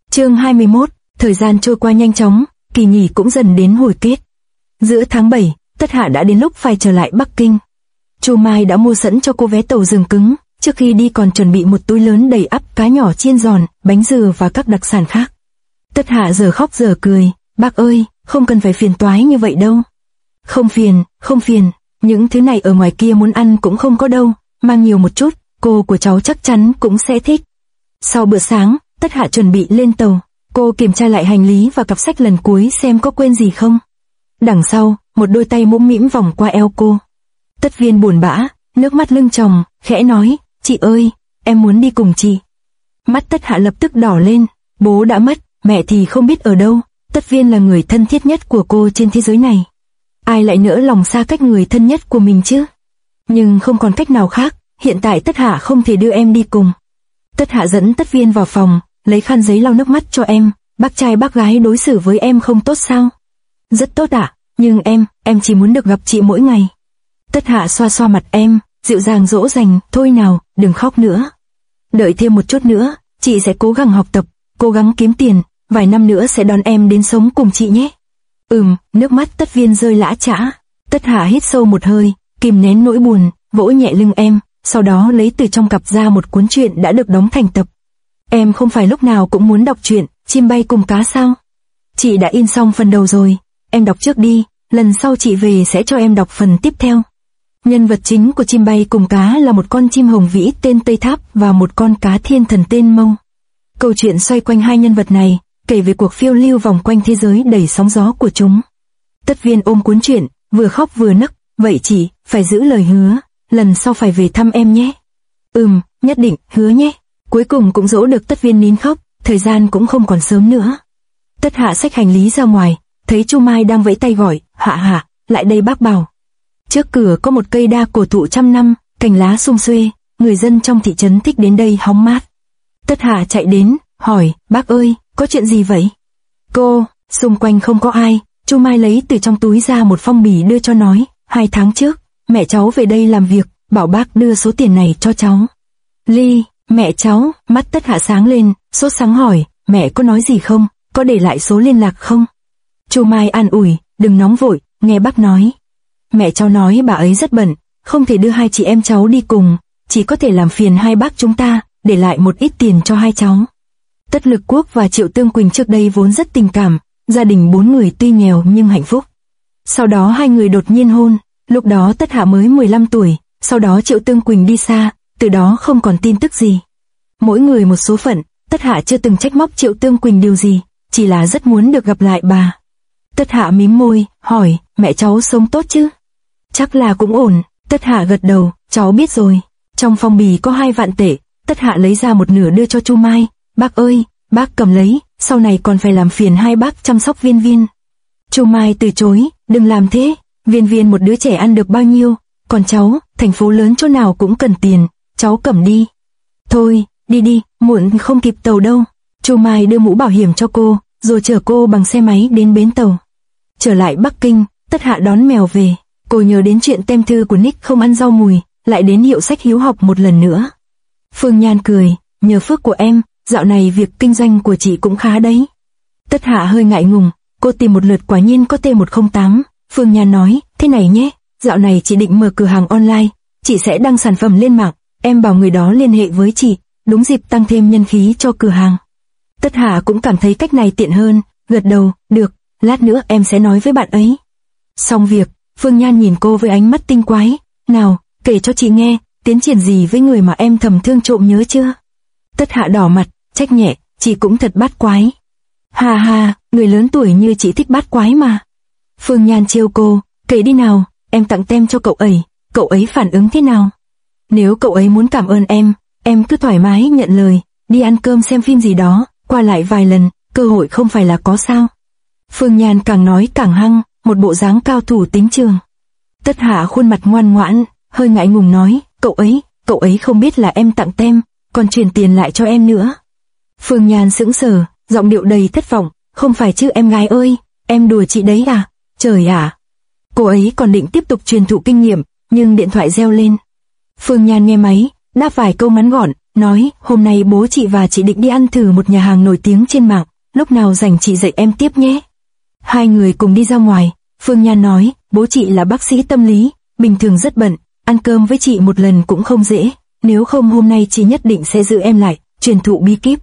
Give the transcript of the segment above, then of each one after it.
Chương 21, thời gian trôi qua nhanh chóng, kỳ nghỉ cũng dần đến hồi kết. Giữa tháng 7, Tất Hạ đã đến lúc phải trở lại Bắc Kinh. Chu Mai đã mua sẵn cho cô vé tàu giường cứng, trước khi đi còn chuẩn bị một túi lớn đầy ắp cá nhỏ chiên giòn, bánh dừa và các đặc sản khác. Tất Hạ giờ khóc giờ cười, bác ơi, không cần phải phiền toái như vậy đâu. Không phiền, những thứ này ở ngoài kia muốn ăn cũng không có đâu, mang nhiều một chút, cô của cháu chắc chắn cũng sẽ thích. Sau bữa sáng, Tất Hạ chuẩn bị lên tàu, cô kiểm tra lại hành lý và cặp sách lần cuối xem có quên gì không. Đằng sau, một đôi tay mũm mĩm vòng qua eo cô. Tất Viên buồn bã, nước mắt lưng tròng, khẽ nói, chị ơi, em muốn đi cùng chị. Mắt Tất Hạ lập tức đỏ lên, bố đã mất, mẹ thì không biết ở đâu, Tất Viên là người thân thiết nhất của cô trên thế giới này. Ai lại nỡ lòng xa cách người thân nhất của mình chứ? Nhưng không còn cách nào khác, hiện tại Tất Hạ không thể đưa em đi cùng. Tất Hạ dẫn Tất Viên vào phòng, lấy khăn giấy lau nước mắt cho em, bác trai bác gái đối xử với em không tốt sao? Rất tốt ạ, nhưng em chỉ muốn được gặp chị mỗi ngày. Tất Hạ xoa xoa mặt em, dịu dàng dỗ dành, thôi nào, đừng khóc nữa. Đợi thêm một chút nữa, chị sẽ cố gắng học tập, cố gắng kiếm tiền, vài năm nữa sẽ đón em đến sống cùng chị nhé. Nước mắt Tất Viên rơi lã chã. Tất Hạ hít sâu một hơi, kìm nén nỗi buồn, vỗ nhẹ lưng em, sau đó lấy từ trong cặp ra một cuốn truyện đã được đóng thành tập. Em không phải lúc nào cũng muốn đọc truyện Chim bay cùng cá sao? Chị đã in xong phần đầu rồi, em đọc trước đi, lần sau chị về sẽ cho em đọc phần tiếp theo. Nhân vật chính của Chim bay cùng cá là một con chim hồng vĩ tên Tây Tháp và một con cá thiên thần tên Mông. Câu chuyện xoay quanh hai nhân vật này, kể về cuộc phiêu lưu vòng quanh thế giới đầy sóng gió của chúng. Tất Viên ôm cuốn truyện, vừa khóc vừa nấc, vậy chị, phải giữ lời hứa, lần sau phải về thăm em nhé. Nhất định, hứa nhé. Cuối cùng cũng dỗ được Tất Viên nín khóc, thời gian cũng không còn sớm nữa. Tất Hạ xách hành lý ra ngoài, thấy Chu Mai đang vẫy tay gọi, Hạ, lại đây bác bảo. Trước cửa có một cây đa cổ thụ trăm năm, cành lá sum xuê, người dân trong thị trấn thích đến đây hóng mát. Tất Hạ chạy đến, hỏi, bác ơi, có chuyện gì vậy? Cô, xung quanh không có ai, Chu Mai lấy từ trong túi ra một phong bì đưa cho nói, 2 tháng trước, mẹ cháu về đây làm việc, bảo bác đưa số tiền này cho cháu. Ly, mẹ cháu, mắt Tất Hạ sáng lên, sốt sắng hỏi, mẹ có nói gì không, có để lại số liên lạc không? Chu Mai an ủi, đừng nóng vội, nghe bác nói. Mẹ cháu nói bà ấy rất bận, không thể đưa hai chị em cháu đi cùng, chỉ có thể làm phiền hai bác chúng ta, để lại một ít tiền cho hai cháu. Tất Lực Quốc và Triệu Tương Quỳnh trước đây vốn rất tình cảm, gia đình 4 người tuy nghèo nhưng hạnh phúc. Sau đó hai người đột nhiên hôn, lúc đó Tất Hạ mới 15 tuổi, sau đó Triệu Tương Quỳnh đi xa, từ đó không còn tin tức gì. Mỗi người một số phận, Tất Hạ chưa từng trách móc Triệu Tương Quỳnh điều gì, chỉ là rất muốn được gặp lại bà. Tất Hạ mím môi, hỏi, mẹ cháu sống tốt chứ? Chắc là cũng ổn, Tất Hạ gật đầu, cháu biết rồi. Trong phong bì có 2 vạn tệ, Tất Hạ lấy ra một nửa đưa cho Chu Mai, bác ơi, bác cầm lấy, sau này còn phải làm phiền hai bác chăm sóc Viên Viên. Chu Mai từ chối, đừng làm thế, Viên Viên một đứa trẻ ăn được bao nhiêu, còn cháu, thành phố lớn chỗ nào cũng cần tiền, cháu cầm đi. Thôi, đi, muộn không kịp tàu đâu. Chu Mai đưa mũ bảo hiểm cho cô, rồi chở cô bằng xe máy đến bến tàu. Trở lại Bắc Kinh, Tất Hạ đón mèo về, cô nhớ đến chuyện tem thư của Nick không ăn rau mùi, lại đến hiệu sách hiếu học một lần nữa. Phương Nhan cười, nhờ phước của em, dạo này việc kinh doanh của chị cũng khá đấy. Tất Hạ hơi ngại ngùng, cô tìm một lượt quả nhiên có T108, Phương Nhan nói, thế này nhé, dạo này chị định mở cửa hàng online, chị sẽ đăng sản phẩm lên mạng, em bảo người đó liên hệ với chị, đúng dịp tăng thêm nhân khí cho cửa hàng. Tất Hạ cũng cảm thấy cách này tiện hơn, gật đầu, được, lát nữa em sẽ nói với bạn ấy. Xong việc, Phương Nhan nhìn cô với ánh mắt tinh quái, nào, kể cho chị nghe, tiến triển gì với người mà em thầm thương trộm nhớ chưa? Tất Hạ đỏ mặt, trách nhẹ, chị cũng thật bát quái. Ha, người lớn tuổi như chị thích bát quái mà. Phương Nhan trêu cô, kể đi nào, em tặng tem cho cậu ấy phản ứng thế nào? Nếu cậu ấy muốn cảm ơn em cứ thoải mái nhận lời, đi ăn cơm xem phim gì đó, qua lại vài lần, cơ hội không phải là có sao. Phương Nhan càng nói càng hăng, một bộ dáng cao thủ tính trường. Tất Hạ khuôn mặt ngoan ngoãn, hơi ngại ngùng nói, cậu ấy không biết là em tặng tem, còn chuyển tiền lại cho em nữa. Phương Nhan sững sờ, giọng điệu đầy thất vọng, không phải chứ em gái ơi, em đùa chị đấy à, trời ạ. Cô ấy còn định tiếp tục truyền thụ kinh nghiệm, nhưng điện thoại reo lên. Phương Nhan nghe máy, đáp vài câu ngắn gọn, nói, hôm nay bố chị và chị định đi ăn thử một nhà hàng nổi tiếng trên mạng, lúc nào rảnh chị dạy em tiếp nhé. Hai người cùng đi ra ngoài, Phương Nhan nói, bố chị là bác sĩ tâm lý, bình thường rất bận, ăn cơm với chị một lần cũng không dễ, nếu không hôm nay chị nhất định sẽ giữ em lại, truyền thụ bí kíp.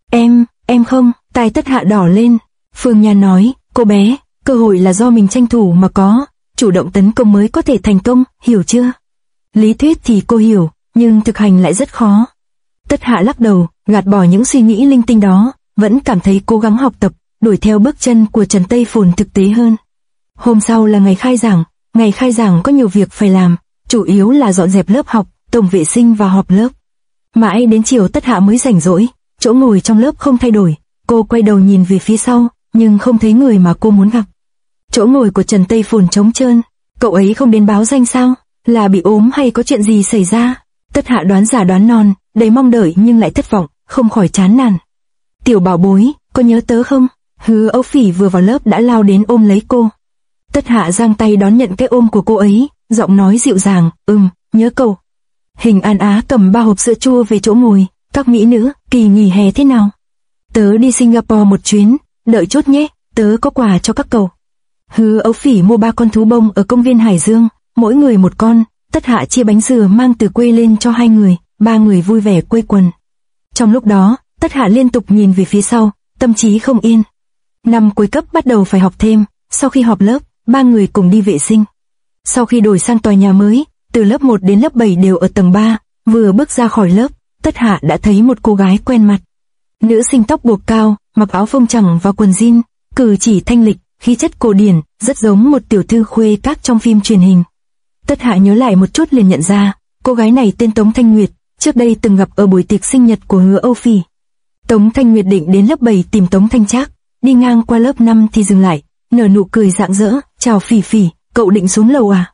Em không, tai Tất Hạ đỏ lên. Phương Nhan nói, cô bé, cơ hội là do mình tranh thủ mà có, chủ động tấn công mới có thể thành công, hiểu chưa? Lý thuyết thì cô hiểu, nhưng thực hành lại rất khó. Tất Hạ lắc đầu, gạt bỏ những suy nghĩ linh tinh đó, vẫn cảm thấy cố gắng học tập, đuổi theo bước chân của Trần Tây Phồn thực tế hơn. Hôm sau là ngày khai giảng có nhiều việc phải làm, chủ yếu là dọn dẹp lớp học, tổng vệ sinh và họp lớp. Mãi đến chiều Tất Hạ mới rảnh rỗi, chỗ ngồi trong lớp không thay đổi, cô quay đầu nhìn về phía sau, nhưng không thấy người mà cô muốn gặp. Chỗ ngồi của Trần Tây Phồn trống trơn, cậu ấy không đến báo danh sao, là bị ốm hay có chuyện gì xảy ra? Tất Hạ đoán giả đoán non, đầy mong đợi nhưng lại thất vọng, không khỏi chán nản. Tiểu bảo bối, có nhớ tớ không? Hứa Âu Phỉ vừa vào lớp đã lao đến ôm lấy cô. Tất Hạ giang tay đón nhận cái ôm của cô ấy, giọng nói dịu dàng, nhớ cậu. Hình An Á cầm 3 hộp sữa chua về chỗ ngồi, các mỹ nữ, kỳ nghỉ hè thế nào? Tớ đi Singapore một chuyến, đợi chút nhé, tớ có quà cho các cậu. Hứa Âu Phỉ mua 3 con thú bông ở công viên Hải Dương, mỗi người một con. Tất Hạ chia bánh dừa mang từ quê lên cho 2 người, 3 người vui vẻ quây quần. Trong lúc đó, Tất Hạ liên tục nhìn về phía sau, tâm trí không yên. Năm cuối cấp bắt đầu phải học thêm, sau khi họp lớp, 3 người cùng đi vệ sinh. Sau khi đổi sang tòa nhà mới, từ lớp 1 đến lớp 7 đều ở tầng 3, vừa bước ra khỏi lớp, Tất Hạ đã thấy một cô gái quen mặt. Nữ sinh tóc buộc cao, mặc áo phông trắng và quần jean, cử chỉ thanh lịch, khí chất cổ điển, rất giống một tiểu thư khuê các trong phim truyền hình. Tất Hạ nhớ lại một chút liền nhận ra, cô gái này tên Tống Thanh Nguyệt, trước đây từng gặp ở buổi tiệc sinh nhật của Hứa Âu Phỉ. Tống Thanh Nguyệt định đến lớp 7 tìm Tống Thanh Trác, đi ngang qua lớp 5 thì dừng lại, nở nụ cười rạng rỡ, chào Phỉ Phỉ, cậu định xuống lầu à?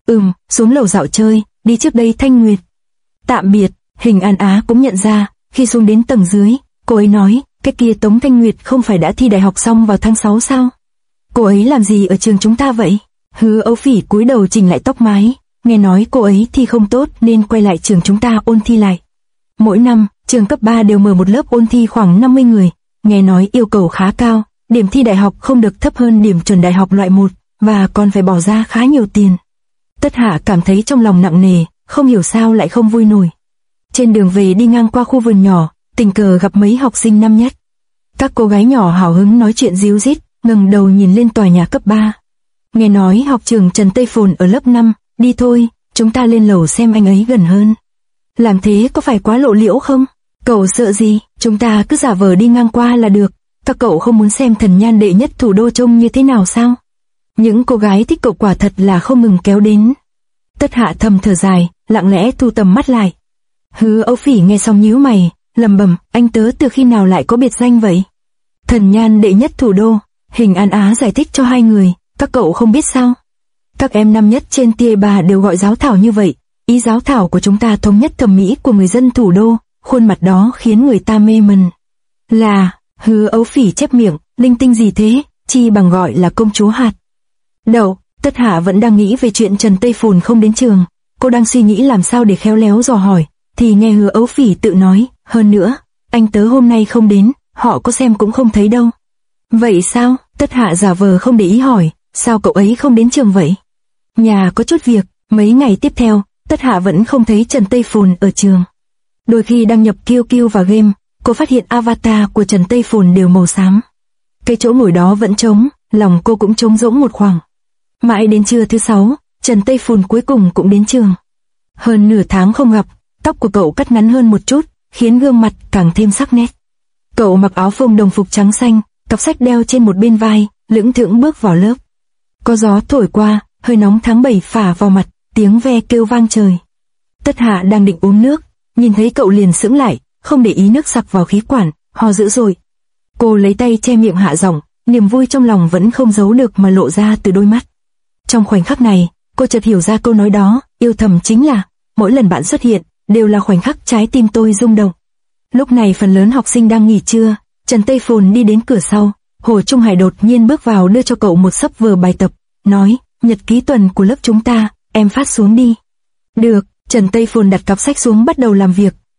Xuống lầu dạo chơi, đi trước đây Thanh Nguyệt. Tạm biệt. Hình An Á cũng nhận ra, khi xuống đến tầng dưới, cô ấy nói, cái kia Tống Thanh Nguyệt không phải đã thi đại học xong vào tháng 6 sao? Cô ấy làm gì ở trường chúng ta vậy? Hứa Âu Phỉ cúi đầu chỉnh lại tóc mái, nghe nói cô ấy thi không tốt nên quay lại trường chúng ta ôn thi lại. Mỗi năm, trường cấp 3 đều mở một lớp ôn thi khoảng 50 người, nghe nói yêu cầu khá cao, điểm thi đại học không được thấp hơn điểm chuẩn đại học loại 1, và còn phải bỏ ra khá nhiều tiền. Tất Hạ cảm thấy trong lòng nặng nề, không hiểu sao lại không vui nổi. Trên đường về đi ngang qua khu vườn nhỏ, tình cờ gặp mấy học sinh năm nhất. Các cô gái nhỏ hào hứng nói chuyện ríu rít, ngẩng đầu nhìn lên tòa nhà cấp 3. Nghe nói học trường Trần Tây Phồn ở lớp 5, đi thôi, chúng ta lên lầu xem anh ấy gần hơn. Làm thế có phải quá lộ liễu không? Cậu sợ gì, chúng ta cứ giả vờ đi ngang qua là được. Các cậu không muốn xem thần nhan đệ nhất thủ đô trông như thế nào sao? Những cô gái thích cậu quả thật là không ngừng kéo đến. Tất Hạ thầm thở dài, lặng lẽ thu tầm mắt lại. Hứa Âu Phỉ nghe xong nhíu mày, lẩm bẩm, anh tớ từ khi nào lại có biệt danh vậy? Thần nhan đệ nhất thủ đô. Hình An Á giải thích cho 2 người, các cậu không biết sao? Các em năm nhất trên tia 3 đều gọi giáo thảo như vậy. Ý giáo thảo của chúng ta thống nhất thẩm mỹ của người dân thủ đô, khuôn mặt đó khiến người ta mê mẩn. Là, Hứa Âu Phỉ chép miệng, linh tinh gì thế, chi bằng gọi là công chúa hạt. Đậu, Tất Hạ vẫn đang nghĩ về chuyện Trần Tây Phồn không đến trường. Cô đang suy nghĩ làm sao để khéo léo dò hỏi, thì nghe Hứa Âu Phỉ tự nói, hơn nữa, anh tớ hôm nay không đến, họ có xem cũng không thấy đâu. Vậy sao? Tất Hạ giả vờ không để ý hỏi, sao cậu ấy không đến trường vậy? Nhà có chút việc. Mấy ngày tiếp theo, Tất Hạ vẫn không thấy Trần Tây Phồn ở trường. Đôi khi đăng nhập QQ và game, cô phát hiện avatar của Trần Tây Phồn đều màu xám. Cái chỗ ngồi đó vẫn trống, lòng cô cũng trống rỗng một khoảng. Mãi đến trưa thứ 6, Trần Tây Phồn cuối cùng cũng đến trường. Hơn nửa tháng không gặp, tóc của cậu cắt ngắn hơn một chút, khiến gương mặt càng thêm sắc nét. Cậu mặc áo phông đồng phục trắng xanh, cặp sách đeo trên một bên vai, lững thững bước vào lớp. Có gió thổi qua, hơi nóng tháng 7 phả vào mặt, tiếng ve kêu vang trời. Tất Hạ đang định uống nước, nhìn thấy cậu liền sững lại, không để ý nước sặc vào khí quản, ho dữ dội. Cô lấy tay che miệng hạ giọng, niềm vui trong lòng vẫn không giấu được mà lộ ra từ đôi mắt. Trong khoảnh khắc này, cô chợt hiểu ra câu nói đó, yêu thầm chính là, mỗi lần bạn xuất hiện, đều là khoảnh khắc trái tim tôi rung động. Lúc này phần lớn học sinh đang nghỉ trưa, Trần Tây Phồn đi đến cửa sau, Hồ Trung Hải đột nhiên bước vào đưa cho cậu một xấp vở bài tập, nói, nhật ký tuần của lớp chúng ta, em phát xuống đi. Được, Trần Tây Phồn đặt cặp sách xuống bắt đầu làm việc,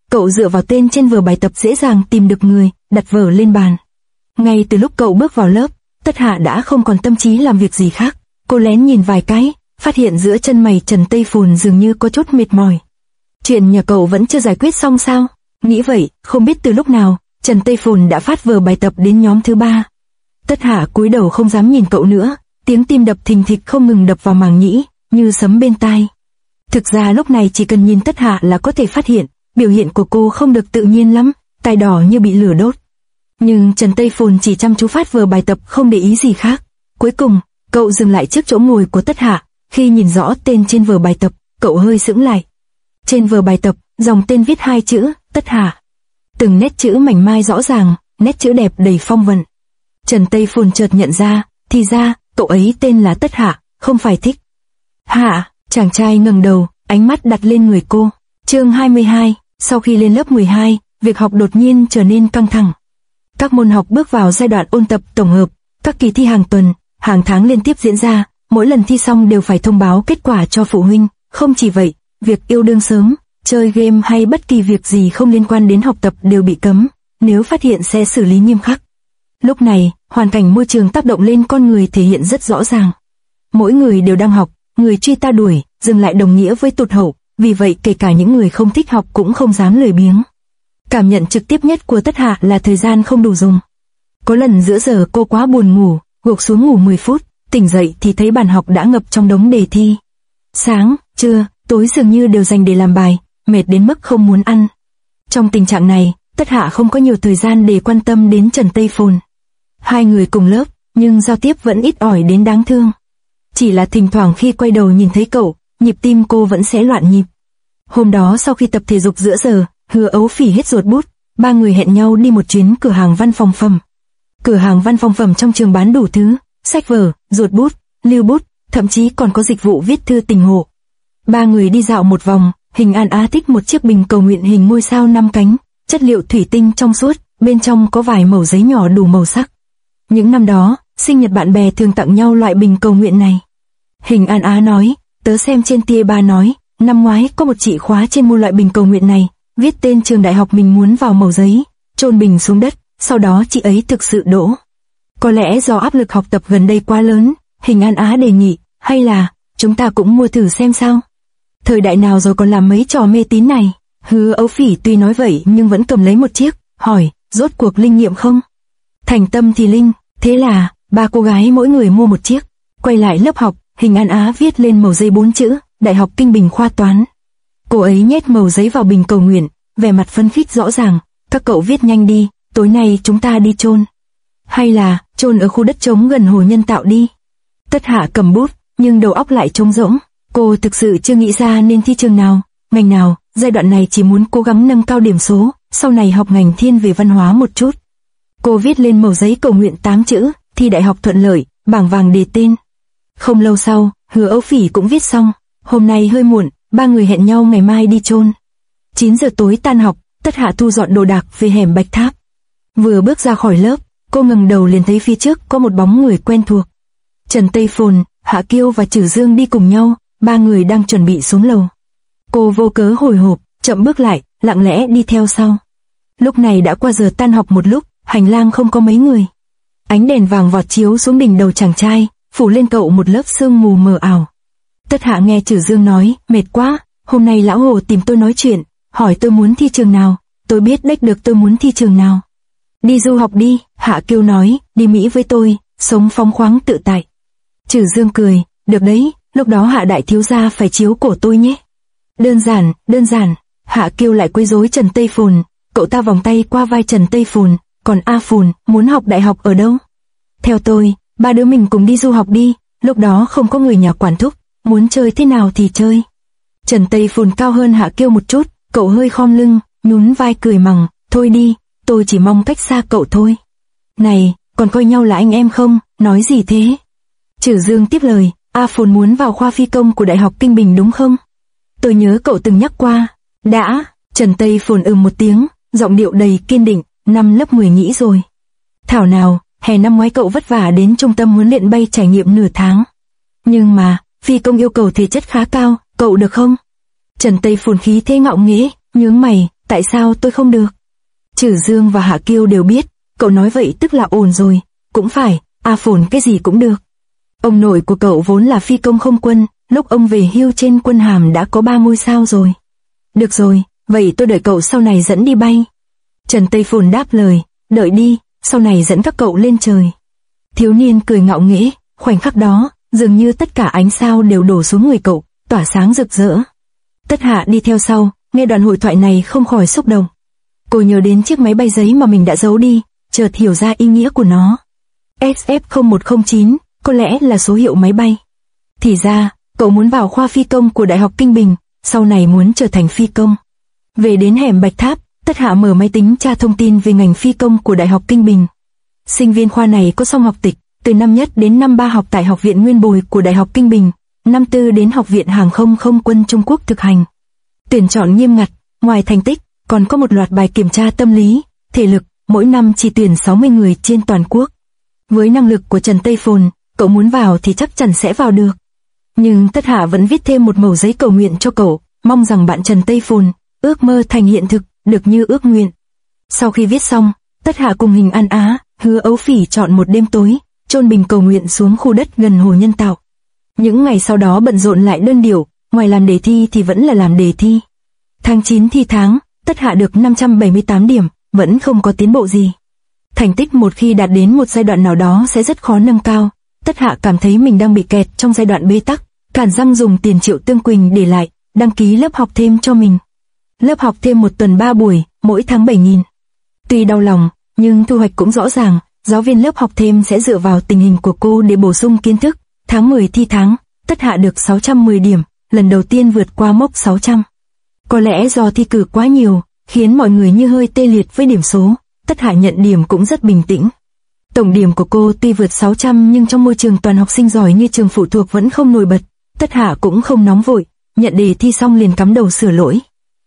cậu dựa vào tên trên vở bài tập dễ dàng tìm được người, đặt vở lên bàn. Ngay từ lúc cậu bước vào lớp, Tất Hạ đã không còn tâm trí làm việc gì khác. Cô lén nhìn vài cái, phát hiện giữa chân mày Trần Tây Phồn dường như có chút mệt mỏi. Chuyện nhà cậu vẫn chưa giải quyết xong sao? Nghĩ vậy, không biết từ lúc nào, Trần Tây Phồn đã phát vở bài tập đến nhóm thứ 3. Tất Hạ cúi đầu không dám nhìn cậu nữa, tiếng tim đập thình thịch không ngừng đập vào màng nhĩ, như sấm bên tai. Thực ra lúc này chỉ cần nhìn Tất Hạ là có thể phát hiện, biểu hiện của cô không được tự nhiên lắm, tai đỏ như bị lửa đốt. Nhưng Trần Tây Phồn chỉ chăm chú phát vở bài tập không để ý gì khác. Cuối cùng, cậu dừng lại trước chỗ ngồi của Tất Hạ, khi nhìn rõ tên trên vở bài tập, cậu hơi sững lại. Trên vở bài tập, dòng tên viết 2 chữ, Tất Hạ. Từng nét chữ mảnh mai rõ ràng, nét chữ đẹp đầy phong vận. Trần Tây Phồn chợt nhận ra, thì ra, cậu ấy tên là Tất Hạ, không phải Thích Hạ. Chàng trai ngẩng đầu, ánh mắt đặt lên người cô. Chương 22, sau khi lên lớp 12, việc học đột nhiên trở nên căng thẳng. Các môn học bước vào giai đoạn ôn tập tổng hợp, các kỳ thi hàng tuần, hàng tháng liên tiếp diễn ra, mỗi lần thi xong đều phải thông báo kết quả cho phụ huynh. Không chỉ vậy, việc yêu đương sớm, chơi game hay bất kỳ việc gì không liên quan đến học tập đều bị cấm, nếu phát hiện sẽ xử lý nghiêm khắc. Lúc này, hoàn cảnh môi trường tác động lên con người thể hiện rất rõ ràng. Mỗi người đều đang học, người truy ta đuổi, dừng lại đồng nghĩa với tụt hậu, vì vậy kể cả những người không thích học cũng không dám lười biếng. Cảm nhận trực tiếp nhất của Tất Hạ là thời gian không đủ dùng. Có lần giữa giờ cô quá buồn ngủ, gục xuống ngủ 10 phút, tỉnh dậy thì thấy bàn học đã ngập trong đống đề thi. Sáng, trưa, tối dường như đều dành để làm bài, mệt đến mức không muốn ăn. Trong tình trạng này, Tất Hạ không có nhiều thời gian để quan tâm đến Trần Tây Phồn. Hai người cùng lớp, nhưng giao tiếp vẫn ít ỏi đến đáng thương. Chỉ là thỉnh thoảng khi quay đầu nhìn thấy cậu, nhịp tim cô vẫn sẽ loạn nhịp. Hôm đó sau khi tập thể dục giữa giờ, Hứa Ấu Phỉ hết ruột bút, ba người hẹn nhau đi một chuyến cửa hàng văn phòng phẩm. Cửa hàng văn phòng phẩm trong trường bán đủ thứ, sách vở, ruột bút, lưu bút, thậm chí còn có dịch vụ viết thư tình hộ. Ba người đi dạo một vòng, Hình An Á thích một chiếc bình cầu nguyện hình ngôi sao 5 cánh, chất liệu thủy tinh trong suốt, bên trong có vài mẩu giấy nhỏ đủ màu sắc. Những năm đó, sinh nhật bạn bè thường tặng nhau loại bình cầu nguyện này. Hình An Á nói, tớ xem trên tia ba nói, năm ngoái có một chị khóa trên mua loại bình cầu nguyện này, viết tên trường đại học mình muốn vào mẩu giấy, chôn bình xuống đất, sau đó chị ấy thực sự đỗ. Có lẽ do áp lực học tập gần đây quá lớn, Hình An Á đề nghị, hay là, chúng ta cũng mua thử xem sao. Thời đại nào rồi còn làm mấy trò mê tín này. Hứa Ấu Phỉ tuy nói vậy nhưng vẫn cầm lấy một chiếc, hỏi, rốt cuộc linh nghiệm không? Thành tâm thì linh, thế là, ba cô gái mỗi người mua một chiếc. Quay lại lớp học, Hình An Á viết lên mẩu giấy 4 chữ, Đại học Kinh Bình khoa toán. Cô ấy nhét mẩu giấy vào bình cầu nguyện, vẻ mặt phấn khích rõ ràng, các cậu viết nhanh đi, tối nay chúng ta đi chôn. Hay là, chôn ở khu đất trống gần hồ nhân tạo đi. Tất Hạ cầm bút, nhưng đầu óc lại trống rỗng. Cô thực sự chưa nghĩ ra nên thi trường nào, ngành nào, giai đoạn này chỉ muốn cố gắng nâng cao điểm số, sau này học ngành thiên về văn hóa một chút. Cô viết lên mẩu giấy cầu nguyện 8 chữ, thi đại học thuận lợi, bảng vàng đề tên. Không lâu sau, Hứa Ấu Phỉ cũng viết xong, hôm nay hơi muộn, ba người hẹn nhau ngày mai đi chôn. 9 giờ tối tan học, Tất Hạ thu dọn đồ đạc về hẻm Bạch Tháp. Vừa bước ra khỏi lớp, cô ngẩng đầu liền thấy phía trước có một bóng người quen thuộc. Trần Tây Phồn, Hạ Kiêu và Trử Dương đi cùng nhau, ba người đang chuẩn bị xuống lầu. Cô vô cớ hồi hộp, chậm bước lại, lặng lẽ đi theo sau. Lúc này đã qua giờ tan học một lúc, hành lang không có mấy người. Ánh đèn vàng vọt chiếu xuống đỉnh đầu chàng trai, phủ lên cậu một lớp sương mù mờ ảo. Tất Hạ nghe Trử Dương nói, mệt quá, hôm nay lão Hồ tìm tôi nói chuyện, hỏi tôi muốn thi trường nào, tôi biết đếch được tôi muốn thi trường nào. Đi du học đi, Hạ Kiêu nói, đi Mỹ với tôi, sống phóng khoáng tự tại. Trử Dương cười, được đấy, lúc đó Hạ đại thiếu gia phải chiếu cổ tôi nhé. Đơn giản, Hạ Kiêu lại quấy rối Trần Tây Phồn, cậu ta vòng tay qua vai Trần Tây Phồn, còn A Phồn, muốn học đại học ở đâu? Theo tôi, ba đứa mình cùng đi du học đi, lúc đó không có người nhà quản thúc, muốn chơi thế nào thì chơi. Trần Tây Phồn cao hơn Hạ Kiêu một chút, cậu hơi khom lưng, nhún vai cười mằng, thôi đi, tôi chỉ mong cách xa cậu thôi. Này, còn coi nhau là anh em không, nói gì thế? Trử Dương tiếp lời, A Phồn muốn vào khoa phi công của Đại học Kinh Bình đúng không? Tôi nhớ cậu từng nhắc qua. Đã, Trần Tây Phồn một tiếng, giọng điệu đầy kiên định, năm lớp 10 nghĩ rồi. Thảo nào, hè năm ngoái cậu vất vả đến trung tâm huấn luyện bay trải nghiệm nửa tháng. Nhưng mà, phi công yêu cầu thể chất khá cao, cậu được không? Trần Tây Phồn khí thế ngạo nghễ, nhướng mày, tại sao tôi không được? Trử Dương và Hạ Kiêu đều biết, cậu nói vậy tức là ổn rồi. Cũng phải, phồn cái gì cũng được. Ông nội của cậu vốn là phi công không quân, lúc ông về hưu trên quân hàm đã có 3 ngôi sao rồi. Được rồi, vậy tôi đợi cậu sau này dẫn đi bay. Trần Tây Phồn đáp lời, đợi đi, sau này dẫn các cậu lên trời. Thiếu niên cười ngạo nghễ, khoảnh khắc đó, dường như tất cả ánh sao đều đổ xuống người cậu, tỏa sáng rực rỡ. Tất Hạ đi theo sau, nghe đoạn hội thoại này không khỏi xúc động. Cô nhớ đến chiếc máy bay giấy mà mình đã giấu đi, chợt hiểu ra ý nghĩa của nó. SF0109, có lẽ là số hiệu máy bay. Thì ra, cậu muốn vào khoa phi công của Đại học Kinh Bình, sau này muốn trở thành phi công. Về đến hẻm Bạch Tháp, Tất Hạ mở máy tính tra thông tin về ngành phi công của Đại học Kinh Bình. Sinh viên khoa này có song học tịch, từ năm nhất đến năm 3 học tại Học viện Nguyên Bồi của Đại học Kinh Bình, năm 4 đến Học viện Hàng không Không quân Trung Quốc thực hành. Tuyển chọn nghiêm ngặt, ngoài thành tích, còn có một loạt bài kiểm tra tâm lý, thể lực, mỗi năm chỉ tuyển 60 người trên toàn quốc. Với năng lực của Trần Tây Phồn, cậu muốn vào thì chắc chắn sẽ vào được. Nhưng Tất Hạ vẫn viết thêm một mẩu giấy cầu nguyện cho cậu, mong rằng bạn Trần Tây Phồn, ước mơ thành hiện thực, được như ước nguyện. Sau khi viết xong, Tất Hạ cùng Hình An Á, Hứa Ấu Phỉ chọn một đêm tối, chôn bình cầu nguyện xuống khu đất gần hồ nhân tạo. Những ngày sau đó bận rộn lại đơn điệu, ngoài làm đề thi thì vẫn là làm đề thi. Tháng 9 thi tháng, Tất Hạ được 578 điểm, vẫn không có tiến bộ gì. Thành tích một khi đạt đến một giai đoạn nào đó sẽ rất khó nâng cao. Tất Hạ cảm thấy mình đang bị kẹt trong giai đoạn bế tắc, cản răng dùng tiền Triệu Tương Quỳnh để lại, đăng ký lớp học thêm cho mình. Lớp học thêm 1 tuần 3 buổi, mỗi tháng 7.000. Tuy đau lòng, nhưng thu hoạch cũng rõ ràng, giáo viên lớp học thêm sẽ dựa vào tình hình của cô để bổ sung kiến thức. Tháng 10 thi tháng, Tất Hạ được 610 điểm, lần đầu tiên vượt qua mốc 600. Có lẽ do thi cử quá nhiều, khiến mọi người như hơi tê liệt với điểm số, Tất Hạ nhận điểm cũng rất bình tĩnh. Tổng điểm của cô tuy vượt 600 nhưng trong môi trường toàn học sinh giỏi như trường phụ thuộc vẫn không nổi bật. Tất Hạ cũng không nóng vội, nhận đề thi xong liền cắm đầu sửa lỗi.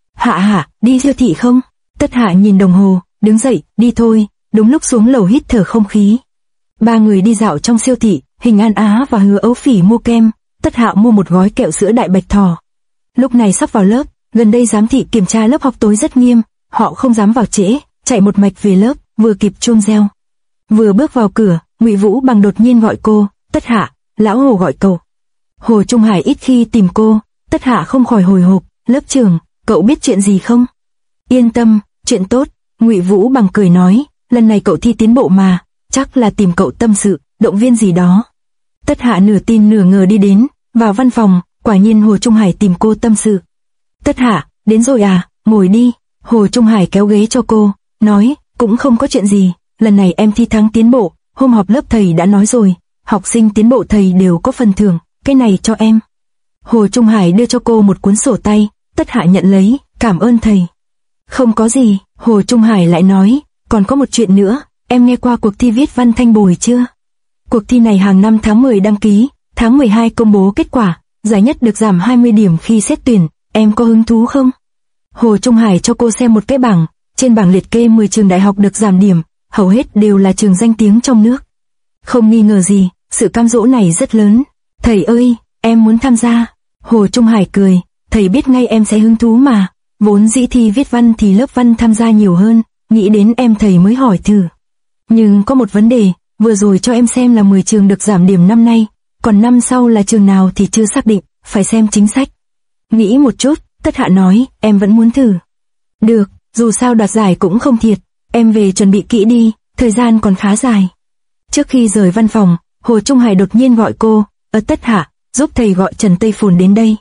Hạ, đi siêu thị không? Tất Hạ nhìn đồng hồ, đứng dậy, đi thôi, đúng lúc xuống lầu hít thở không khí. 3 người đi dạo trong siêu thị, Hình An Á và Hứa Ấu Phỉ mua kem, Tất Hạ mua một gói kẹo sữa Đại Bạch Thỏ. Lúc này sắp vào lớp, gần đây giám thị kiểm tra lớp học tối rất nghiêm, họ không dám vào trễ, chạy một mạch về lớp, vừa kịp chuông reo. Vừa bước vào cửa, Ngụy Vũ Bằng đột nhiên gọi cô, Tất Hạ, lão Hồ gọi cậu. Hồ Trung Hải ít khi tìm cô, Tất Hạ không khỏi hồi hộp, lớp trưởng, cậu biết chuyện gì không? Yên tâm, chuyện tốt, Ngụy Vũ Bằng cười nói, lần này cậu thi tiến bộ mà, chắc là tìm cậu tâm sự, động viên gì đó. Tất Hạ nửa tin nửa ngờ đi đến, vào văn phòng, quả nhiên Hồ Trung Hải tìm cô tâm sự. Tất Hạ, đến rồi à, ngồi đi. Hồ Trung Hải kéo ghế cho cô, nói, cũng không có chuyện gì, lần này em thi thắng tiến bộ, hôm họp lớp thầy đã nói rồi, học sinh tiến bộ thầy đều có phần thưởng, cái này cho em. Hồ Trung Hải đưa cho cô một cuốn sổ tay, Tất Hạ nhận lấy, cảm ơn thầy. Không có gì, Hồ Trung Hải lại nói, còn có một chuyện nữa, em nghe qua cuộc thi viết văn Thanh Bồi chưa? Cuộc thi này hàng năm tháng 10 đăng ký, tháng 12 công bố kết quả, giải nhất được giảm 20 điểm khi xét tuyển, em có hứng thú không? Hồ Trung Hải cho cô xem một cái bảng, trên bảng liệt kê 10 trường đại học được giảm điểm, hầu hết đều là trường danh tiếng trong nước. Không nghi ngờ gì, sự cám dỗ này rất lớn. Thầy ơi, em muốn tham gia. Hồ Trung Hải cười, thầy biết ngay em sẽ hứng thú mà, vốn dĩ thi viết văn thì lớp văn tham gia nhiều hơn, nghĩ đến em thầy mới hỏi thử. Nhưng có một vấn đề, vừa rồi cho em xem là 10 trường được giảm điểm năm nay, còn năm sau là trường nào thì chưa xác định, phải xem chính sách. Nghĩ một chút, Tất Hạ nói, em vẫn muốn thử. Được, dù sao đoạt giải cũng không thiệt, em về chuẩn bị kỹ đi, thời gian còn khá dài. Trước khi rời văn phòng, Hồ Trung Hải đột nhiên gọi cô, Tất Hạ, giúp thầy gọi Trần Tây Phồn đến đây.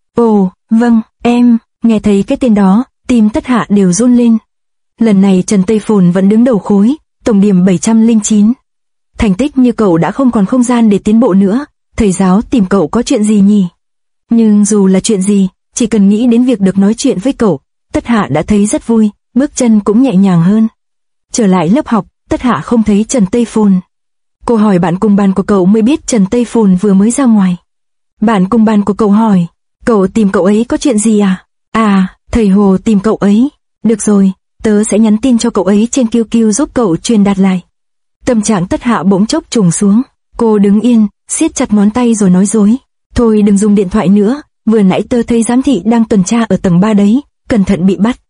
Ồ, vâng, em, nghe thấy cái tên đó, tim Tất Hạ đều run lên. Lần này Trần Tây Phồn vẫn đứng đầu khối, tổng điểm 709. Thành tích như cậu đã không còn không gian để tiến bộ nữa, thầy giáo tìm cậu có chuyện gì nhỉ? Nhưng dù là chuyện gì, chỉ cần nghĩ đến việc được nói chuyện với cậu, Tất Hạ đã thấy rất vui, bước chân cũng nhẹ nhàng hơn. Trở lại lớp học, Tất Hạ không thấy Trần Tây Phồn. Cô hỏi bạn cùng bàn của cậu mới biết Trần Tây Phồn vừa mới ra ngoài. Bạn cùng bàn của cậu hỏi, cậu tìm cậu ấy có chuyện gì à? À, thầy Hồ tìm cậu ấy. Được rồi, tớ sẽ nhắn tin cho cậu ấy trên QQ giúp cậu truyền đạt lại. Tâm trạng Tất Hạ bỗng chốc trùng xuống, cô đứng yên, siết chặt ngón tay rồi nói dối. Thôi đừng dùng điện thoại nữa, vừa nãy tớ thấy giám thị đang tuần tra ở tầng 3 đấy, cẩn thận bị bắt.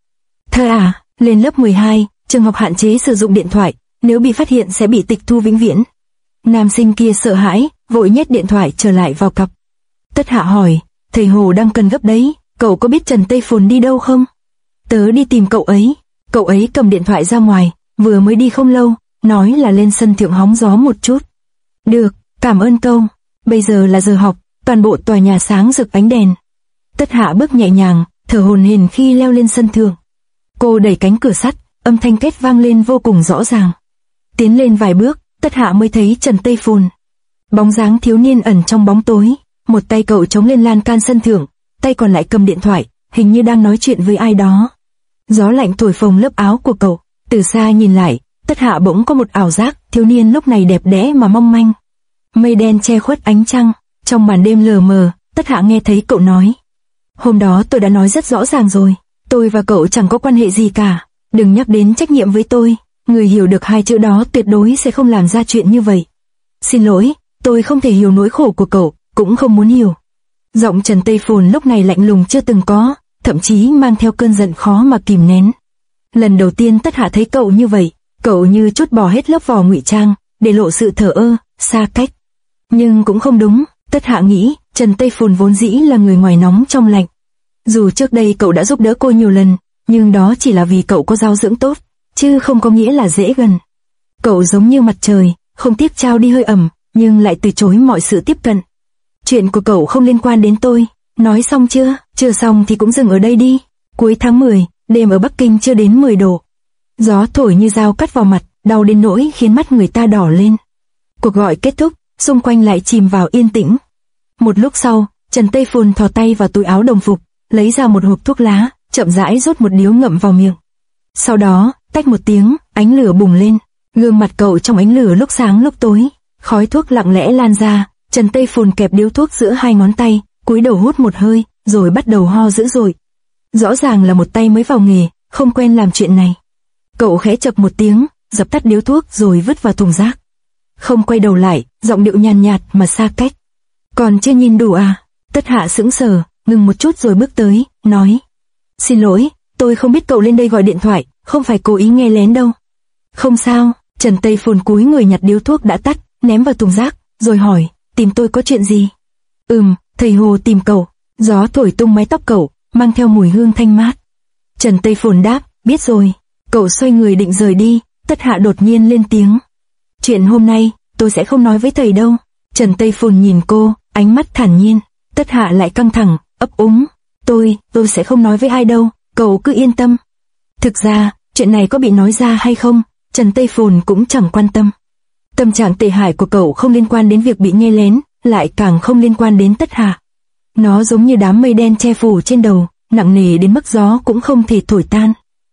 Thơ à, lên lớp 12, trường học hạn chế sử dụng điện thoại, nếu bị phát hiện sẽ bị tịch thu vĩnh viễn. Nam sinh kia sợ hãi, vội nhét điện thoại trở lại vào cặp. Tất Hạ hỏi, thầy Hồ đang cần gấp đấy, cậu có biết Trần Tây Phồn đi đâu không? Tớ đi tìm cậu ấy. Cậu ấy cầm điện thoại ra ngoài, vừa mới đi không lâu, nói là lên sân thượng hóng gió một chút. Được, cảm ơn cậu. Bây giờ là giờ học, toàn bộ tòa nhà sáng rực ánh đèn. Tất Hạ bước nhẹ nhàng, thở hổn hển khi leo lên sân thượng. Cô đẩy cánh cửa sắt, âm thanh két vang lên vô cùng rõ ràng. Tiến lên vài bước, Tất Hạ mới thấy Trần Tây Phồn. Bóng dáng thiếu niên ẩn trong bóng tối, một tay cậu chống lên lan can sân thượng, tay còn lại cầm điện thoại, hình như đang nói chuyện với ai đó. Gió lạnh thổi phồng lớp áo của cậu, từ xa nhìn lại, Tất Hạ bỗng có một ảo giác, thiếu niên lúc này đẹp đẽ mà mong manh. Mây đen che khuất ánh trăng, trong màn đêm lờ mờ, Tất Hạ nghe thấy cậu nói. Hôm đó tôi đã nói rất rõ ràng rồi, tôi và cậu chẳng có quan hệ gì cả, đừng nhắc đến trách nhiệm với tôi, người hiểu được hai chữ đó tuyệt đối sẽ không làm ra chuyện như vậy. Xin lỗi, tôi không thể hiểu nỗi khổ của cậu, cũng không muốn hiểu. Giọng Trần Tây Phồn lúc này lạnh lùng chưa từng có, thậm chí mang theo cơn giận khó mà kìm nén. Lần đầu tiên Tất Hạ thấy cậu như vậy, cậu như trút bỏ hết lớp vỏ ngụy trang, để lộ sự thờ ơ, xa cách. Nhưng cũng không đúng, Tất Hạ nghĩ, Trần Tây Phồn vốn dĩ là người ngoài nóng trong lạnh. Dù trước đây cậu đã giúp đỡ cô nhiều lần, nhưng đó chỉ là vì cậu có giáo dưỡng tốt, chứ không có nghĩa là dễ gần. Cậu giống như mặt trời, không tiếc trao đi hơi ẩm, nhưng lại từ chối mọi sự tiếp cận. Chuyện của cậu không liên quan đến tôi, nói xong chưa? Chưa xong thì cũng dừng ở đây đi. Cuối tháng 10, đêm ở Bắc Kinh chưa đến 10 độ. Gió thổi như dao cắt vào mặt, đau đến nỗi khiến mắt người ta đỏ lên. Cuộc gọi kết thúc, xung quanh lại chìm vào yên tĩnh. Một lúc sau, Trần Tây Phồn thò tay vào túi áo đồng phục, lấy ra một hộp thuốc lá, chậm rãi rút một điếu ngậm vào miệng. Sau đó, tách một tiếng, ánh lửa bùng lên. Gương mặt cậu trong ánh lửa lúc sáng lúc tối, khói thuốc lặng lẽ lan ra. Trần Tây Phồn kẹp điếu thuốc giữa hai ngón tay, cúi đầu hút một hơi, rồi bắt đầu ho dữ dội. Rõ ràng là một tay mới vào nghề, không quen làm chuyện này. Cậu khẽ chập một tiếng, dập tắt điếu thuốc rồi vứt vào thùng rác. Không quay đầu lại, giọng điệu nhàn nhạt mà xa cách. Còn chưa nhìn đủ à? Tất Hạ sững sờ, ngừng một chút rồi bước tới, nói. Xin lỗi, tôi không biết cậu lên đây gọi điện thoại, không phải cố ý nghe lén đâu. Không sao, Trần Tây Phồn cúi người nhặt điếu thuốc đã tắt, ném vào thùng rác, rồi hỏi, tìm tôi có chuyện gì? Thầy Hồ tìm cậu. Gió thổi tung mái tóc cậu, mang theo mùi hương thanh mát. Trần Tây Phồn đáp, biết rồi. Cậu xoay người định rời đi, Tất Hạ đột nhiên lên tiếng. Chuyện hôm nay, tôi sẽ không nói với thầy đâu. Trần Tây Phồn nhìn cô, ánh mắt thản nhiên. Tất Hạ lại căng thẳng, ấp úng. Tôi sẽ không nói với ai đâu, cậu cứ yên tâm. Thực ra, chuyện này có bị nói ra hay không, Trần Tây Phồn cũng chẳng quan tâm. Tâm trạng tệ hại của cậu không liên quan đến việc bị nghe lén, lại càng không liên quan đến Tất Hạ. Nó giống như đám mây đen che phủ trên đầu, nặng nề đến mức gió cũng không thể thổi tan.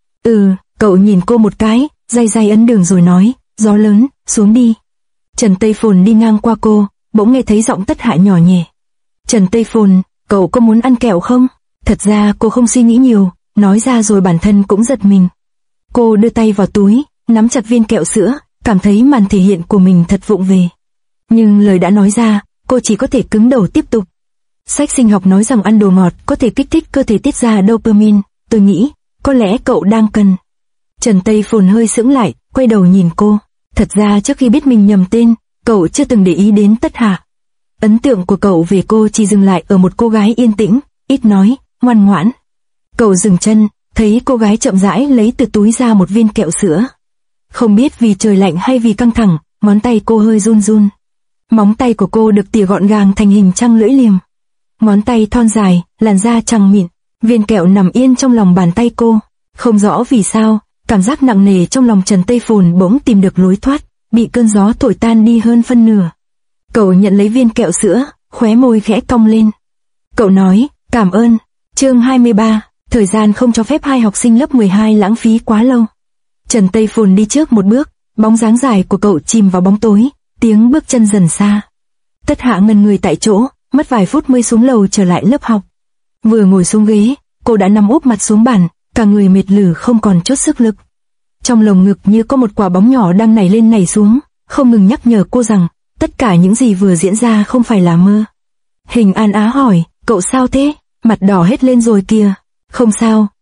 Cậu nhìn cô một cái, day day ấn đường rồi nói, gió lớn, xuống đi. Trần Tây Phồn đi ngang qua cô, bỗng nghe thấy giọng Tất Hạ nhỏ nhẹ. Trần Tây Phồn, cậu có muốn ăn kẹo không? Thật ra cô không suy nghĩ nhiều, nói ra rồi bản thân cũng giật mình. Cô đưa tay vào túi, nắm chặt viên kẹo sữa, cảm thấy màn thể hiện của mình thật vụng về. Nhưng lời đã nói ra, cô chỉ có thể cứng đầu tiếp tục. Sách sinh học nói rằng ăn đồ ngọt có thể kích thích cơ thể tiết ra dopamine, tôi nghĩ, có lẽ cậu đang cần. Trần Tây Phồn hơi sững lại, quay đầu nhìn cô. Thật ra trước khi biết mình nhầm tên, cậu chưa từng để ý đến Tất Hạ. Ấn tượng của cậu về cô chỉ dừng lại ở một cô gái yên tĩnh, ít nói, ngoan ngoãn. Cậu dừng chân, thấy cô gái chậm rãi lấy từ túi ra một viên kẹo sữa. Không biết vì trời lạnh hay vì căng thẳng, ngón tay cô hơi run run. Móng tay của cô được tỉa gọn gàng thành hình trăng lưỡi liềm. Ngón tay thon dài, làn da trắng mịn, viên kẹo nằm yên trong lòng bàn tay cô. Không rõ vì sao, cảm giác nặng nề trong lòng Trần Tây Phồn bỗng tìm được lối thoát, bị cơn gió thổi tan đi hơn phân nửa. Cậu nhận lấy viên kẹo sữa, khóe môi khẽ cong lên. Cậu nói, cảm ơn. Chương 23, thời gian không cho phép hai học sinh lớp 12 lãng phí quá lâu. Trần Tây Phồn đi trước một bước, bóng dáng dài của cậu chìm vào bóng tối, tiếng bước chân dần xa. Tất Hạ ngần người tại chỗ, mất vài phút mới xuống lầu trở lại lớp học. Vừa ngồi xuống ghế, cô đã nằm úp mặt xuống bàn, cả người mệt lử không còn chút sức lực. Trong lồng ngực như có một quả bóng nhỏ đang nảy lên nảy xuống, không ngừng nhắc nhở cô rằng, tất cả những gì vừa diễn ra không phải là mơ. Hình An Á hỏi, cậu sao thế? Mặt đỏ hết lên rồi kìa. Không sao,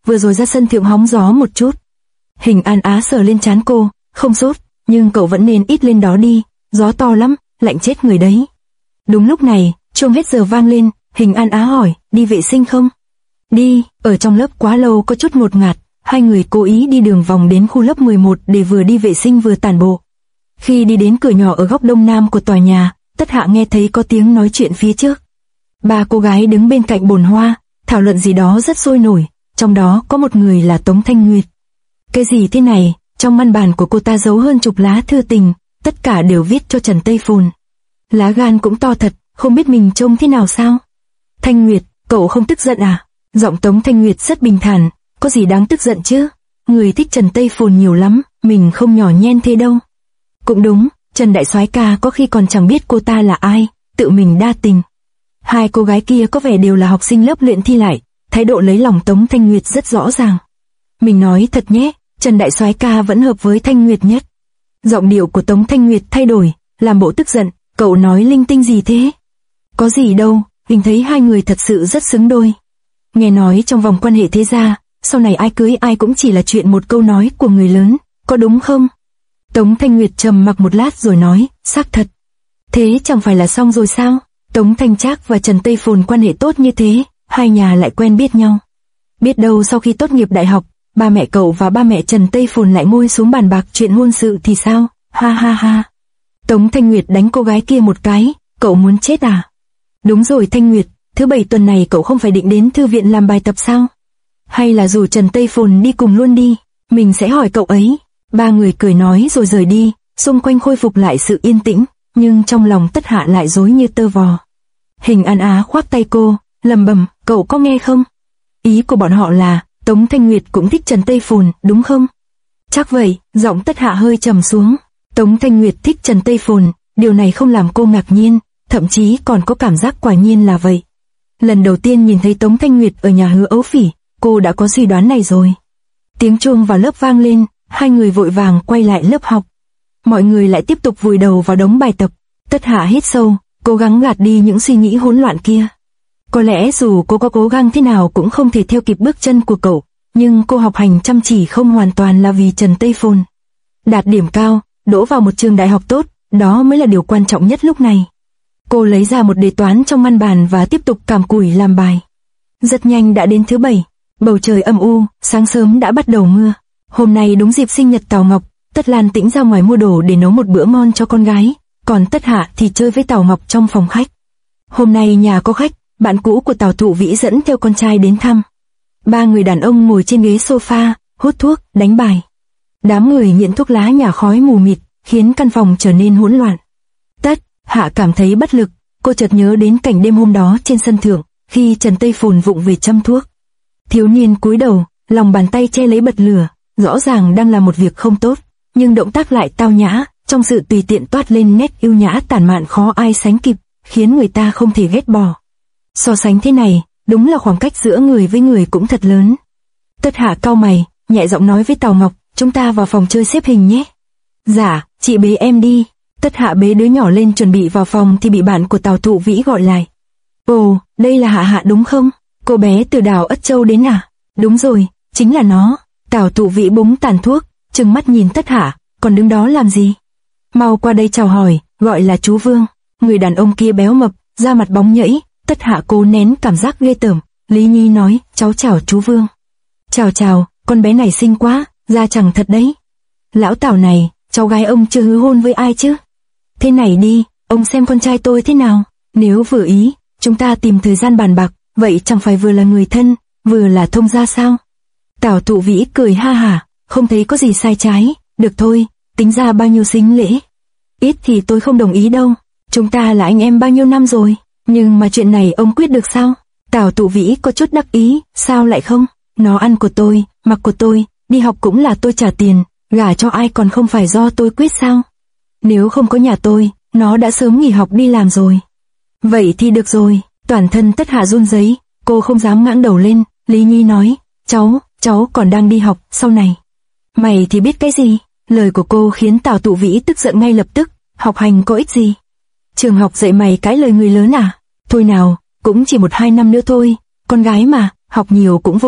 vừa rồi ra sân thượng hóng gió một chút. Hình An Á sờ lên trán cô, không sốt, nhưng cậu vẫn nên ít lên đó đi, gió to lắm, lạnh chết người đấy. Đúng lúc này, chuông hết giờ vang lên, Hình An Á hỏi, đi vệ sinh không? Đi, ở trong lớp quá lâu có chút ngột ngạt, hai người cố ý đi đường vòng đến khu lớp 11 để vừa đi vệ sinh vừa tản bộ. Khi đi đến cửa nhỏ ở góc đông nam của tòa nhà, Tất Hạ nghe thấy có tiếng nói chuyện phía trước. Ba cô gái đứng bên cạnh bồn hoa, thảo luận gì đó rất sôi nổi, trong đó có một người là Tống Thanh Nguyệt. Cái gì thế này, trong văn bản của cô ta giấu hơn chục lá thư tình, tất cả đều viết cho Trần Tây Phồn. Lá gan cũng to thật, không biết mình trông thế nào sao? Thanh Nguyệt, cậu không tức giận à? Giọng Tống Thanh Nguyệt rất bình thản, có gì đáng tức giận chứ? Người thích Trần Tây Phồn nhiều lắm, mình không nhỏ nhen thế đâu. Cũng đúng, Trần đại soái ca có khi còn chẳng biết cô ta là ai, tự mình đa tình. Hai cô gái kia có vẻ đều là học sinh lớp luyện thi lại, thái độ lấy lòng Tống Thanh Nguyệt rất rõ ràng. Mình nói thật nhé, Trần đại soái ca vẫn hợp với Thanh Nguyệt nhất. Giọng điệu của Tống Thanh Nguyệt thay đổi, làm bộ tức giận, cậu nói linh tinh gì thế? Có gì đâu, mình thấy hai người thật sự rất xứng đôi. Nghe nói trong vòng quan hệ thế gia, sau này ai cưới ai cũng chỉ là chuyện một câu nói của người lớn, có đúng không? Tống Thanh Nguyệt trầm mặc một lát rồi nói, xác thật. Thế chẳng phải là xong rồi sao? Tống Thanh Trác và Trần Tây Phồn quan hệ tốt như thế, hai nhà lại quen biết nhau. Biết đâu sau khi tốt nghiệp đại học, ba mẹ cậu và ba mẹ Trần Tây Phồn lại ngồi xuống bàn bạc chuyện hôn sự thì sao? Ha ha ha. Tống Thanh Nguyệt đánh cô gái kia một cái, cậu muốn chết à? Đúng rồi Thanh Nguyệt, thứ bảy tuần này cậu không phải định đến thư viện làm bài tập sao? Hay là rủ Trần Tây Phồn đi cùng luôn đi, mình sẽ hỏi cậu ấy. Ba người cười nói rồi rời đi, xung quanh khôi phục lại sự yên tĩnh, nhưng trong lòng Tất Hạ lại rối như tơ vò. Hình An Á khoác tay cô, lầm bầm, cậu có nghe không? Ý của bọn họ là, Tống Thanh Nguyệt cũng thích Trần Tây Phồn, đúng không? Chắc vậy, giọng Tất Hạ hơi trầm xuống. Tống Thanh Nguyệt thích Trần Tây Phồn, điều này không làm cô ngạc nhiên, thậm chí còn có cảm giác quả nhiên là vậy. Lần đầu tiên nhìn thấy Tống Thanh Nguyệt ở nhà Hứa Ấu Phỉ, cô đã có suy đoán này rồi. Tiếng chuông vào lớp vang lên, hai người vội vàng quay lại lớp học. Mọi người lại tiếp tục vùi đầu vào đống bài tập. Tất Hạ hít sâu, cố gắng gạt đi những suy nghĩ hỗn loạn kia. Có lẽ dù cô có cố gắng thế nào cũng không thể theo kịp bước chân của cậu, nhưng cô học hành chăm chỉ không hoàn toàn là vì Trần Tây Phồn. Đạt điểm cao, đỗ vào một trường đại học tốt, đó mới là điều quan trọng nhất lúc này. Cô lấy ra một đề toán trong văn bản và tiếp tục càm cùi làm bài. Rất nhanh đã đến thứ bảy, bầu trời âm u, sáng sớm đã bắt đầu mưa. Hôm nay đúng dịp sinh nhật Tào Ngọc, Tất Lan Tĩnh ra ngoài mua đồ để nấu một bữa ngon cho con gái, còn Tất Hạ thì chơi với Tào Ngọc trong phòng khách. Hôm nay nhà có khách, bạn cũ của Tào Thụ Vĩ dẫn theo con trai đến thăm. Ba người đàn ông ngồi trên ghế sofa, hút thuốc, đánh bài. Đám người nghiện thuốc lá nhả khói mù mịt, khiến căn phòng trở nên hỗn loạn. Tất Hạ cảm thấy bất lực, cô chợt nhớ đến cảnh đêm hôm đó trên sân thượng, khi Trần Tây Phồn vụng về châm thuốc. Thiếu niên cúi đầu, lòng bàn tay che lấy bật lửa, rõ ràng đang làm một việc không tốt, nhưng động tác lại tao nhã, trong sự tùy tiện toát lên nét yêu nhã tản mạn khó ai sánh kịp, khiến người ta không thể ghét bỏ. So sánh thế này, đúng là khoảng cách giữa người với người cũng thật lớn. Tất Hạ cau mày, nhẹ giọng nói với Tào Ngọc, chúng ta vào phòng chơi xếp hình nhé. Dạ, chị bế em đi. Tất Hạ bế đứa nhỏ lên chuẩn bị vào phòng thì bị bạn của Tào Thụ Vĩ gọi lại. Ồ, đây là Hạ Hạ đúng không? Cô bé từ đảo Ất Châu đến à? Đúng rồi, chính là nó. Tào Thụ Vĩ búng tàn thuốc, trừng mắt nhìn Tất Hạ, còn đứng đó làm gì? Mau qua đây chào hỏi, gọi là chú Vương. Người đàn ông kia béo mập, da mặt bóng nhẫy. Tất Hạ cố nén cảm giác ghê tởm. Lý Nhi nói, cháu chào chú Vương. Chào chào, con bé này xinh quá, da chẳng thật đấy. Lão Tào này, cháu gái ông chưa hứa hôn với ai chứ? Thế này đi, ông xem con trai tôi thế nào, nếu vừa ý, chúng ta tìm thời gian bàn bạc, vậy chẳng phải vừa là người thân, vừa là thông gia sao? Tào Thụ Vĩ cười ha hả, không thấy có gì sai trái, được thôi, tính ra bao nhiêu sính lễ. Ít thì tôi không đồng ý đâu, chúng ta là anh em bao nhiêu năm rồi, nhưng mà chuyện này ông quyết được sao? Tào Thụ Vĩ có chút đắc ý, sao lại không? Nó ăn của tôi, mặc của tôi, đi học cũng là tôi trả tiền, gả cho ai còn không phải do tôi quyết sao? Nếu không có nhà tôi, nó đã sớm nghỉ học đi làm rồi. Vậy thì được rồi, toàn thân Tất Hạ run rẩy, cô không dám ngẩng đầu lên. Lý Nhi nói, cháu còn đang đi học, sau này. Mày thì biết cái gì? Lời của cô khiến Tào Thụ Vĩ tức giận ngay lập tức, học hành có ích gì? Trường học dạy mày cãi lời người lớn à? Thôi nào, cũng chỉ 1-2 năm nữa thôi, con gái mà, học nhiều cũng vô dụng,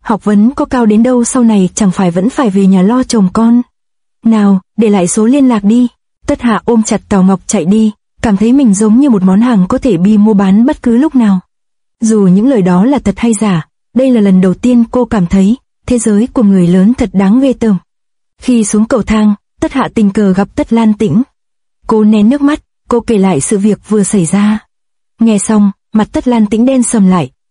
Học vấn có cao đến đâu sau này chẳng phải vẫn phải về nhà lo chồng con. Nào, để lại số liên lạc đi. Tất Hạ ôm chặt Tào Ngọc chạy đi, cảm thấy mình giống như một món hàng có thể bi mua bán bất cứ lúc nào. Dù những lời đó là thật hay giả, đây là lần đầu tiên cô cảm thấy thế giới của người lớn thật đáng ghê tởm. Khi xuống cầu thang, Tất Hạ tình cờ gặp Tất Lan Tĩnh. Cô nén nước mắt, cô kể lại sự việc vừa xảy ra. Nghe xong, mặt Tất Lan Tĩnh đen sầm lại,